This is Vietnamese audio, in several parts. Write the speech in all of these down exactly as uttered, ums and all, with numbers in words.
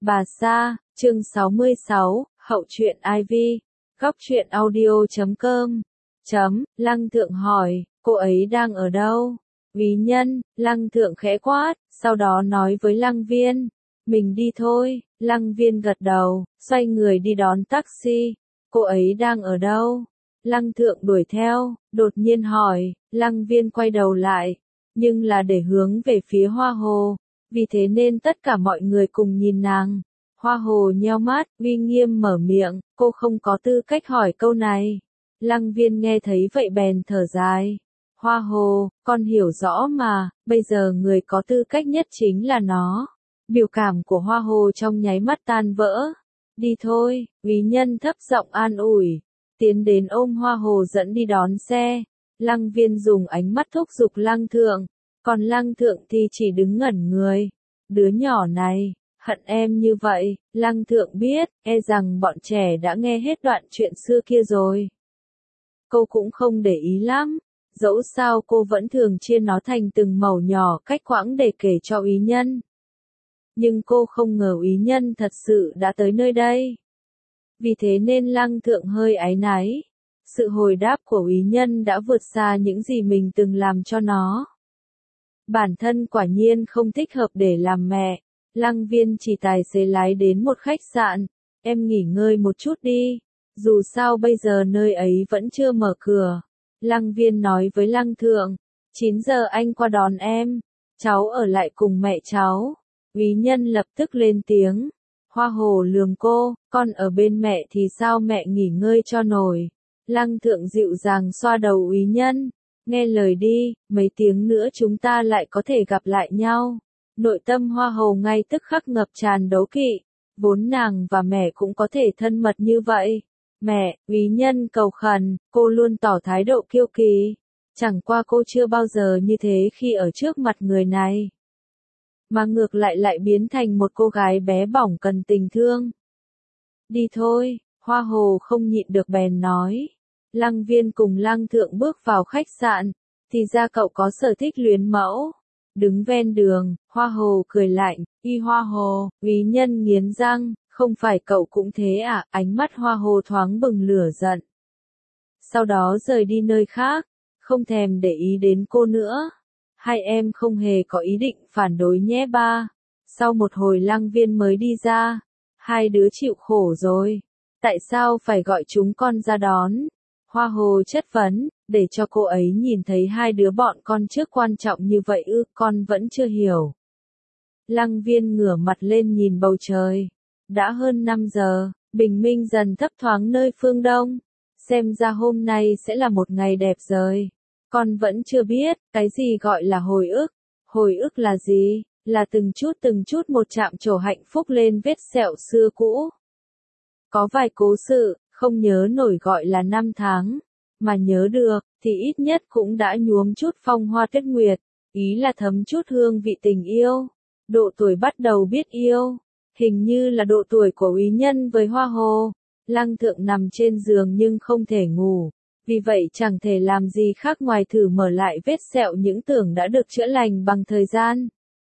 Bà Sa, chương sáu mươi sáu, hậu truyện i vê, góc truyện audio chấm com. Chấm, Lăng Thượng hỏi, cô ấy đang ở đâu? Úy Nhân, Lăng Thượng khẽ quát, sau đó nói với Lăng Viên, mình đi thôi. Lăng Viên gật đầu, xoay người đi đón taxi. Cô ấy đang ở đâu? Lăng Thượng đuổi theo, đột nhiên hỏi. Lăng Viên quay đầu lại, nhưng là để hướng về phía Hoa Hồ. Vì thế nên tất cả mọi người cùng nhìn nàng. Hoa Hồ nheo mắt, uy nghiêm mở miệng, cô không có tư cách hỏi câu này. Lăng Viên nghe thấy vậy bèn thở dài. Hoa Hồ, con hiểu rõ mà, bây giờ người có tư cách nhất chính là nó. Biểu cảm của Hoa Hồ trong nháy mắt tan vỡ. Đi thôi, Úy Nhân thấp giọng an ủi. Tiến đến ôm Hoa Hồ dẫn đi đón xe. Lăng Viên dùng ánh mắt thúc giục Lăng Thượng. Còn Lăng Thượng thì chỉ đứng ngẩn người. Đứa nhỏ này, hận em như vậy. Lăng Thượng biết, e rằng bọn trẻ đã nghe hết đoạn chuyện xưa kia rồi. Cô cũng không để ý lắm. Dẫu sao cô vẫn thường chia nó thành từng mẩu nhỏ cách quãng để kể cho Úy Nhân. Nhưng cô không ngờ Úy Nhân thật sự đã tới nơi đây. Vì thế nên Lăng Thượng hơi áy náy. Sự hồi đáp của Úy Nhân đã vượt xa những gì mình từng làm cho nó. Bản thân quả nhiên không thích hợp để làm mẹ. Lăng Viên chỉ tài xế lái đến một khách sạn. Em nghỉ ngơi một chút đi. Dù sao bây giờ nơi ấy vẫn chưa mở cửa. Lăng Viên nói với Lăng Thượng. chín giờ anh qua đón em. Cháu ở lại cùng mẹ cháu. Úy Nhân lập tức lên tiếng. Hoa Hồ lườm cô. Con ở bên mẹ thì sao mẹ nghỉ ngơi cho nổi. Lăng Thượng dịu dàng xoa đầu Úy Nhân. Nghe lời đi, mấy tiếng nữa chúng ta lại có thể gặp lại nhau. Nội tâm Hoa Hồ ngay tức khắc ngập tràn đố kỵ. Vốn nàng và mẹ cũng có thể thân mật như vậy. Mẹ, Úy Nhân cầu khẩn, cô luôn tỏ thái độ kiêu kỳ. Chẳng qua cô chưa bao giờ như thế khi ở trước mặt người này. Mà ngược lại lại biến thành một cô gái bé bỏng cần tình thương. Đi thôi, Hoa Hồ không nhịn được bèn nói. Lăng Viên cùng Lăng Thượng bước vào khách sạn, thì ra cậu có sở thích luyến mẫu. Đứng ven đường, Hoa Hồ cười lạnh, y Hoa Hồ, Úy Nhân nghiến răng, không phải cậu cũng thế à, ánh mắt Hoa Hồ thoáng bừng lửa giận. Sau đó rời đi nơi khác, không thèm để ý đến cô nữa. Hai em không hề có ý định phản đối nhé ba. Sau một hồi Lăng Viên mới đi ra, hai đứa chịu khổ rồi. Tại sao phải gọi chúng con ra đón? Hoa Hồ chất vấn, để cho cô ấy nhìn thấy hai đứa bọn con trước quan trọng như vậy ư, con vẫn chưa hiểu. Lăng Viên ngửa mặt lên nhìn bầu trời. Đã hơn năm giờ, bình minh dần thấp thoáng nơi phương đông. Xem ra hôm nay sẽ là một ngày đẹp rồi. Con vẫn chưa biết, cái gì gọi là hồi ức. Hồi ức là gì? Là từng chút từng chút một chạm trổ hạnh phúc lên vết sẹo xưa cũ. Có vài cố sự, không nhớ nổi gọi là năm tháng. Mà nhớ được, thì ít nhất cũng đã nhuốm chút phong hoa tuyết nguyệt. Ý là thấm chút hương vị tình yêu. Độ tuổi bắt đầu biết yêu. Hình như là độ tuổi của Úy Nhân với Hoa Hồ. Lăng Thượng nằm trên giường nhưng không thể ngủ. Vì vậy chẳng thể làm gì khác ngoài thử mở lại vết sẹo những tưởng đã được chữa lành bằng thời gian.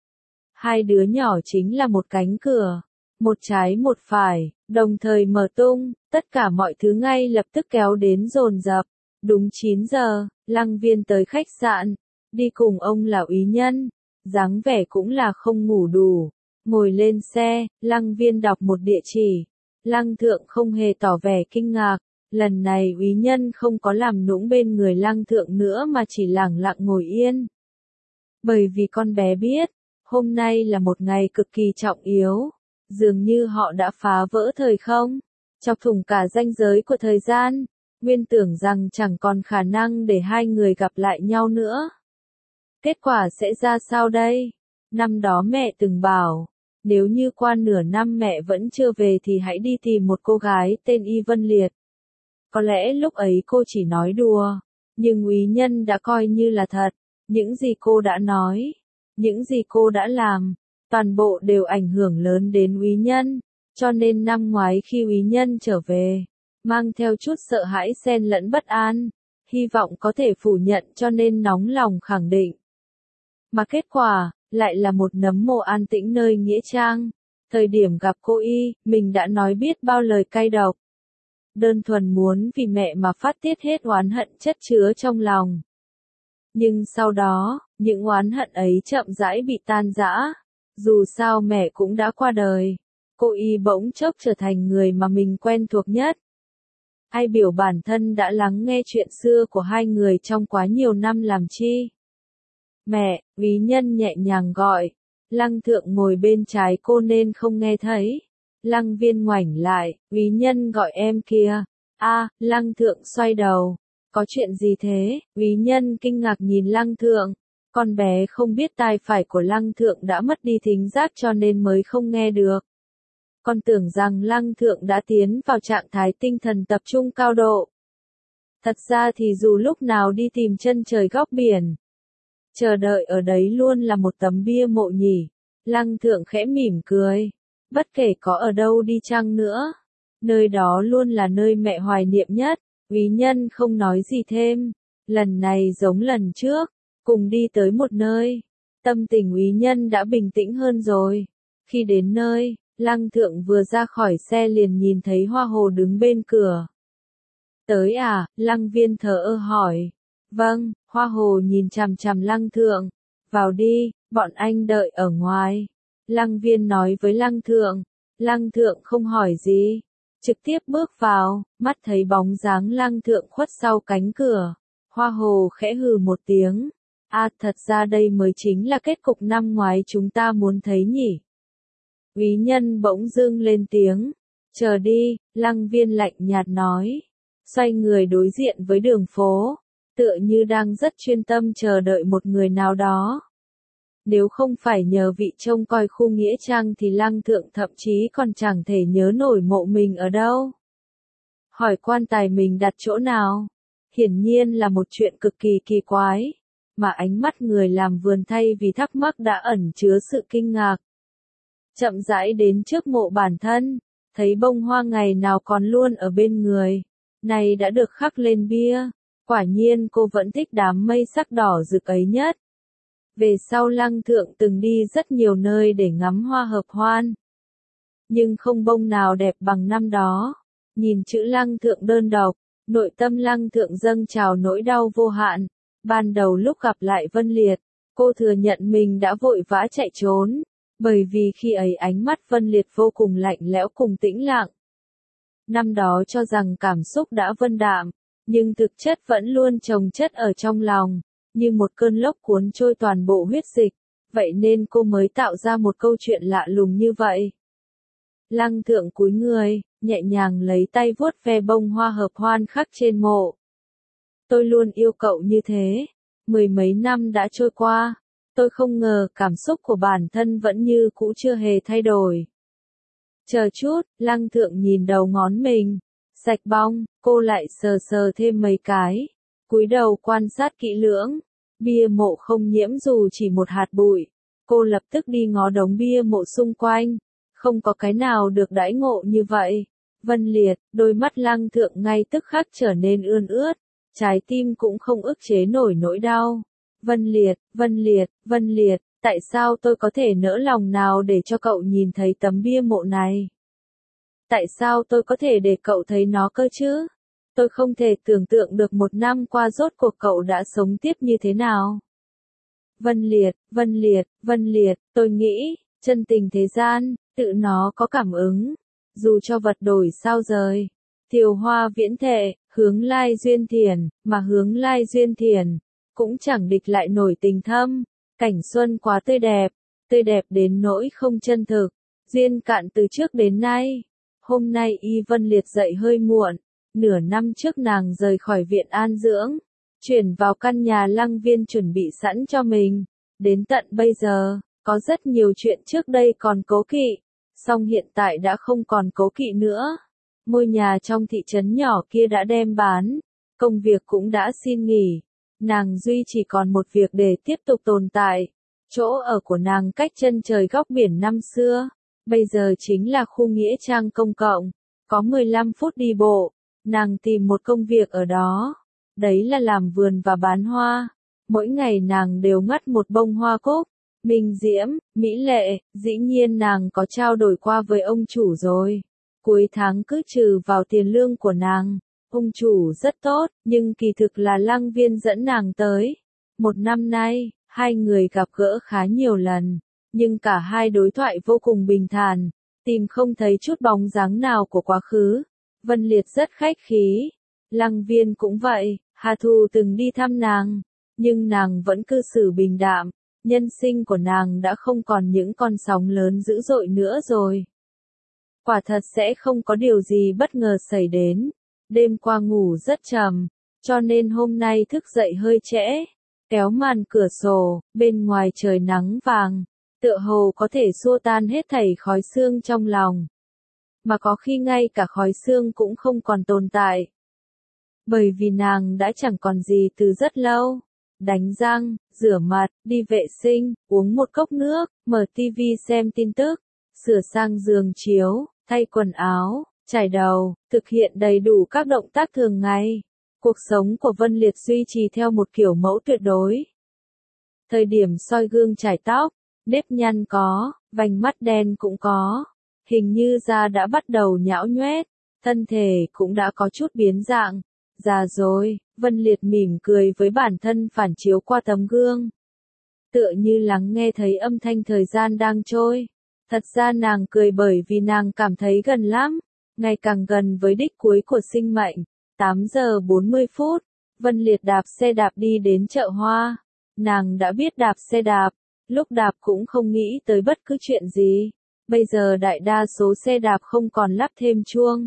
Hai đứa nhỏ chính là một cánh cửa. Một trái một phải, đồng thời mở tung, tất cả mọi thứ ngay lập tức kéo đến dồn dập. Đúng chín giờ, Lăng Viên tới khách sạn. Đi cùng ông là Úy Nhân. Dáng vẻ cũng là không ngủ đủ. Ngồi lên xe, Lăng Viên đọc một địa chỉ. Lăng Thượng không hề tỏ vẻ kinh ngạc. Lần này Úy Nhân không có làm nũng bên người Lăng Thượng nữa mà chỉ lẳng lặng ngồi yên. Bởi vì con bé biết, hôm nay là một ngày cực kỳ trọng yếu. Dường như họ đã phá vỡ thời không, chọc thủng cả ranh giới của thời gian. Nguyên tưởng rằng chẳng còn khả năng để hai người gặp lại nhau nữa. Kết quả sẽ ra sao đây? Năm đó mẹ từng bảo, nếu như qua nửa năm mẹ vẫn chưa về thì hãy đi tìm một cô gái tên Y Vân Liệt. Có lẽ lúc ấy cô chỉ nói đùa, nhưng Úy Nhân đã coi như là thật. Những gì cô đã nói, những gì cô đã làm, toàn bộ đều ảnh hưởng lớn đến Úy Nhân. Cho nên năm ngoái khi Úy Nhân trở về, mang theo chút sợ hãi xen lẫn bất an, hy vọng có thể phủ nhận cho nên nóng lòng khẳng định. Mà kết quả, lại là một nấm mồ an tĩnh nơi nghĩa trang. Thời điểm gặp cô y, mình đã nói biết bao lời cay độc. Đơn thuần muốn vì mẹ mà phát tiết hết oán hận chất chứa trong lòng. Nhưng sau đó, những oán hận ấy chậm rãi bị tan rã. Dù sao mẹ cũng đã qua đời. Cô y bỗng chốc trở thành người mà mình quen thuộc nhất. Ai biểu bản thân đã lắng nghe chuyện xưa của hai người trong quá nhiều năm làm chi. Mẹ, Úy Nhân nhẹ nhàng gọi. Lăng Thượng ngồi bên trái cô nên không nghe thấy. Lăng Viên ngoảnh lại, Úy Nhân gọi em kìa. A, Lăng Thượng xoay đầu. Có chuyện gì thế? Úy Nhân kinh ngạc nhìn Lăng Thượng. Con bé không biết tai phải của Lăng Thượng đã mất đi thính giác cho nên mới không nghe được. Con tưởng rằng Lăng Thượng đã tiến vào trạng thái tinh thần tập trung cao độ. Thật ra thì dù lúc nào đi tìm chân trời góc biển, chờ đợi ở đấy luôn là một tấm bia mộ nhỉ. Lăng Thượng khẽ mỉm cười. Bất kể có ở đâu đi chăng nữa, nơi đó luôn là nơi mẹ hoài niệm nhất. Úy Nhân không nói gì thêm. Lần này giống lần trước, cùng đi tới một nơi. Tâm tình Úy Nhân đã bình tĩnh hơn rồi. Khi đến nơi, Lăng Thượng vừa ra khỏi xe liền nhìn thấy Hoa Hồ đứng bên cửa. Tới à? Lăng Viên thờ ơ hỏi. Vâng, Hoa Hồ nhìn chằm chằm Lăng Thượng. Vào đi, bọn anh đợi ở ngoài. Lăng Viên nói với Lăng Thượng. Lăng Thượng không hỏi gì. Trực tiếp bước vào, mắt thấy bóng dáng Lăng Thượng khuất sau cánh cửa. Hoa Hồ khẽ hừ một tiếng. À, thật ra đây mới chính là kết cục năm ngoái chúng ta muốn thấy nhỉ. Úy Nhân bỗng dưng lên tiếng. Chờ đi, Lăng Viên lạnh nhạt nói. Xoay người đối diện với đường phố. Tựa như đang rất chuyên tâm chờ đợi một người nào đó. Nếu không phải nhờ vị trông coi khu nghĩa trang thì Lăng Thượng thậm chí còn chẳng thể nhớ nổi mộ mình ở đâu. Hỏi quan tài mình đặt chỗ nào? Hiển nhiên là một chuyện cực kỳ kỳ quái. Mà ánh mắt người làm vườn thay vì thắc mắc đã ẩn chứa sự kinh ngạc. Chậm rãi đến trước mộ bản thân, thấy bông hoa ngày nào còn luôn ở bên người. Này đã được khắc lên bia. Quả nhiên cô vẫn thích đám mây sắc đỏ rực ấy nhất. Về sau Lăng Thượng từng đi rất nhiều nơi để ngắm hoa hợp hoan. Nhưng không bông nào đẹp bằng năm đó. Nhìn chữ Lăng Thượng đơn độc, nội tâm Lăng Thượng dâng trào nỗi đau vô hạn. Ban đầu lúc gặp lại Vân Liệt, cô thừa nhận mình đã vội vã chạy trốn. Bởi vì khi ấy ánh mắt Vân Liệt vô cùng lạnh lẽo cùng tĩnh lặng. Năm đó cho rằng cảm xúc đã vân đạm, nhưng thực chất vẫn luôn chồng chất ở trong lòng, như một cơn lốc cuốn trôi toàn bộ huyết dịch, vậy nên cô mới tạo ra một câu chuyện lạ lùng như vậy. Lăng Thượng cúi người, nhẹ nhàng lấy tay vuốt ve bông hoa hợp hoan khắc trên mộ. Tôi luôn yêu cậu như thế, mười mấy năm đã trôi qua, tôi không ngờ cảm xúc của bản thân vẫn như cũ chưa hề thay đổi. Chờ chút, Lăng Thượng nhìn đầu ngón mình, sạch bong, cô lại sờ sờ thêm mấy cái, cúi đầu quan sát kỹ lưỡng, bia mộ không nhiễm dù chỉ một hạt bụi, cô lập tức đi ngó đống bia mộ xung quanh, không có cái nào được đãi ngộ như vậy. Vân Liệt, đôi mắt Lăng Thượng ngay tức khắc trở nên ươn ướt, trái tim cũng không ức chế nổi nỗi đau. Vân Liệt, Vân Liệt, Vân Liệt, tại sao tôi có thể nỡ lòng nào để cho cậu nhìn thấy tấm bia mộ này? Tại sao tôi có thể để cậu thấy nó cơ chứ? Tôi không thể tưởng tượng được một năm qua rốt cuộc cậu đã sống tiếp như thế nào. Vân Liệt, Vân Liệt, Vân Liệt, tôi nghĩ, chân tình thế gian, tự nó có cảm ứng. Dù cho vật đổi sao rời. Thiều Hoa viễn thệ, hướng lai duyên thiền, mà hướng lai duyên thiền, cũng chẳng địch lại nổi tình thâm. Cảnh xuân quá tươi đẹp, tươi đẹp đến nỗi không chân thực. Duyên cạn từ trước đến nay. Hôm nay Y Vân Liệt dậy hơi muộn. Nửa năm trước nàng rời khỏi viện an dưỡng, chuyển vào căn nhà Lăng Viên chuẩn bị sẵn cho mình. Đến tận bây giờ, có rất nhiều chuyện trước đây còn cố kỵ, song hiện tại đã không còn cố kỵ nữa. Ngôi nhà trong thị trấn nhỏ kia đã đem bán, công việc cũng đã xin nghỉ. Nàng duy chỉ còn một việc để tiếp tục tồn tại. Chỗ ở của nàng cách chân trời góc biển năm xưa, bây giờ chính là khu nghĩa trang công cộng, có mười lăm phút đi bộ. Nàng tìm một công việc ở đó, đấy là làm vườn và bán hoa. Mỗi ngày nàng đều ngắt một bông hoa cúc, Minh diễm, mỹ lệ, dĩ nhiên nàng có trao đổi qua với ông chủ rồi. Cuối tháng cứ trừ vào tiền lương của nàng. Ông chủ rất tốt, nhưng kỳ thực là Lăng Viên dẫn nàng tới. Một năm nay, hai người gặp gỡ khá nhiều lần, nhưng cả hai đối thoại vô cùng bình thản, tìm không thấy chút bóng dáng nào của quá khứ. Vân Liệt rất khách khí, Lăng Viên cũng vậy, Hà Thù từng đi thăm nàng, nhưng nàng vẫn cư xử bình đạm, nhân sinh của nàng đã không còn những con sóng lớn dữ dội nữa rồi. Quả thật sẽ không có điều gì bất ngờ xảy đến. Đêm qua ngủ rất trầm, cho nên hôm nay thức dậy hơi trễ. Kéo màn cửa sổ, bên ngoài trời nắng vàng, tựa hồ có thể xua tan hết thảy khói sương trong lòng. Mà có khi ngay cả khói sương cũng không còn tồn tại. Bởi vì nàng đã chẳng còn gì từ rất lâu. Đánh răng, rửa mặt, đi vệ sinh, uống một cốc nước, mở tivi xem tin tức, sửa sang giường chiếu, thay quần áo, chải đầu, thực hiện đầy đủ các động tác thường ngày. Cuộc sống của Vân Liệt duy trì theo một kiểu mẫu tuyệt đối. Thời điểm soi gương chải tóc, nếp nhăn có, vành mắt đen cũng có, hình như da đã bắt đầu nhão nhoét, thân thể cũng đã có chút biến dạng. Già rồi, Vân Liệt mỉm cười với bản thân phản chiếu qua tấm gương. Tựa như lắng nghe thấy âm thanh thời gian đang trôi. Thật ra nàng cười bởi vì nàng cảm thấy gần lắm, ngày càng gần với đích cuối của sinh mệnh. tám giờ bốn mươi phút, Vân Liệt đạp xe đạp đi đến chợ hoa. Nàng đã biết đạp xe đạp, lúc đạp cũng không nghĩ tới bất cứ chuyện gì. Bây giờ đại đa số xe đạp không còn lắp thêm chuông.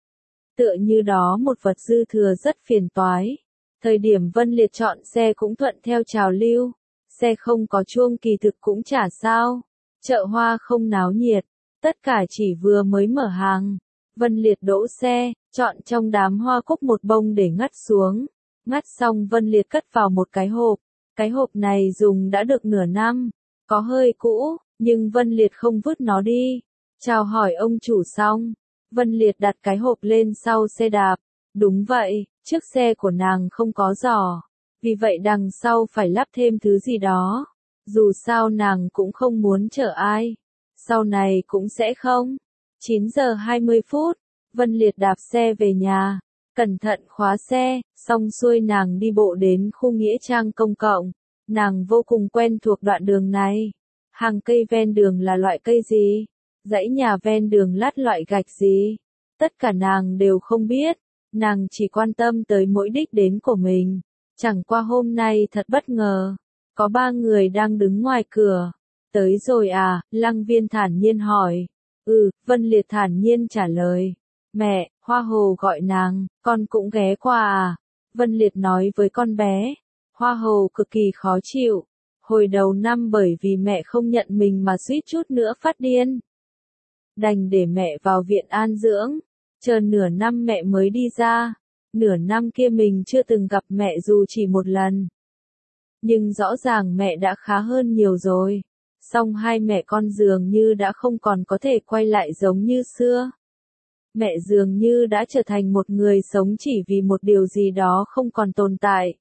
Tựa như đó một vật dư thừa rất phiền toái. Thời điểm Vân Liệt chọn xe cũng thuận theo trào lưu. Xe không có chuông kỳ thực cũng chả sao. Chợ hoa không náo nhiệt, tất cả chỉ vừa mới mở hàng. Vân Liệt đỗ xe, chọn trong đám hoa cúc một bông để ngắt xuống. Ngắt xong Vân Liệt cất vào một cái hộp. Cái hộp này dùng đã được nửa năm, có hơi cũ, nhưng Vân Liệt không vứt nó đi. Chào hỏi ông chủ xong, Vân Liệt đặt cái hộp lên sau xe đạp. Đúng vậy, chiếc xe của nàng không có giỏ, vì vậy đằng sau phải lắp thêm thứ gì đó. Dù sao nàng cũng không muốn chở ai. Sau này cũng sẽ không. chín giờ hai mươi phút, Vân Liệt đạp xe về nhà. Cẩn thận khóa xe, xong xuôi nàng đi bộ đến khu nghĩa trang công cộng. Nàng vô cùng quen thuộc đoạn đường này. Hàng cây ven đường là loại cây gì? Dãy nhà ven đường lát loại gạch gì? Tất cả nàng đều không biết. Nàng chỉ quan tâm tới mỗi đích đến của mình. Chẳng qua hôm nay thật bất ngờ. Có ba người đang đứng ngoài cửa. Tới rồi à? Lăng Viên thản nhiên hỏi. Ừ, Vân Liệt thản nhiên trả lời. Mẹ, Hoa Hồ gọi nàng, con cũng ghé qua à? Vân Liệt nói với con bé. Hoa Hồ cực kỳ khó chịu. Hồi đầu năm bởi vì mẹ không nhận mình mà suýt chút nữa phát điên. Đành để mẹ vào viện an dưỡng. Chờ nửa năm mẹ mới đi ra. Nửa năm kia mình chưa từng gặp mẹ dù chỉ một lần. Nhưng rõ ràng mẹ đã khá hơn nhiều rồi. Song hai mẹ con dường như đã không còn có thể quay lại giống như xưa. Mẹ dường như đã trở thành một người sống chỉ vì một điều gì đó không còn tồn tại.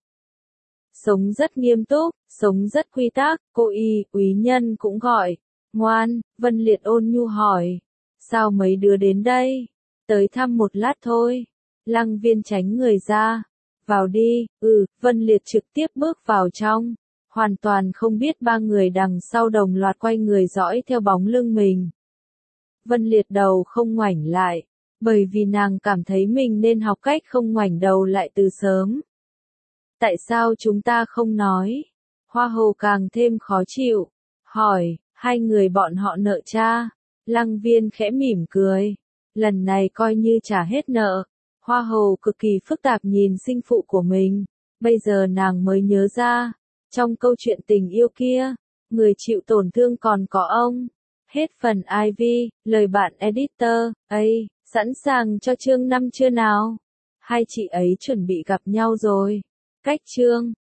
Sống rất nghiêm túc, sống rất quy tắc, cô y, úy nhân cũng gọi. Ngoan, Vân Liệt ôn nhu hỏi. Sao mấy đứa đến đây? Tới thăm một lát thôi. Lăng Viên tránh người ra. Vào đi, ừ, Vân Liệt trực tiếp bước vào trong. Hoàn toàn không biết ba người đằng sau đồng loạt quay người dõi theo bóng lưng mình. Vân Liệt đầu không ngoảnh lại, bởi vì nàng cảm thấy mình nên học cách không ngoảnh đầu lại từ sớm. Tại sao chúng ta không nói? Hoa Hồ càng thêm khó chịu. Hỏi, hai người bọn họ nợ cha. Lăng Viên khẽ mỉm cười. Lần này coi như trả hết nợ. Hoa Hồ cực kỳ phức tạp nhìn sinh phụ của mình. Bây giờ nàng mới nhớ ra. Trong câu chuyện tình yêu kia, người chịu tổn thương còn có ông. Hết phần i vê, lời bạn editor, ấy, sẵn sàng cho chương năm chưa nào? Hai chị ấy chuẩn bị gặp nhau rồi. Cách chương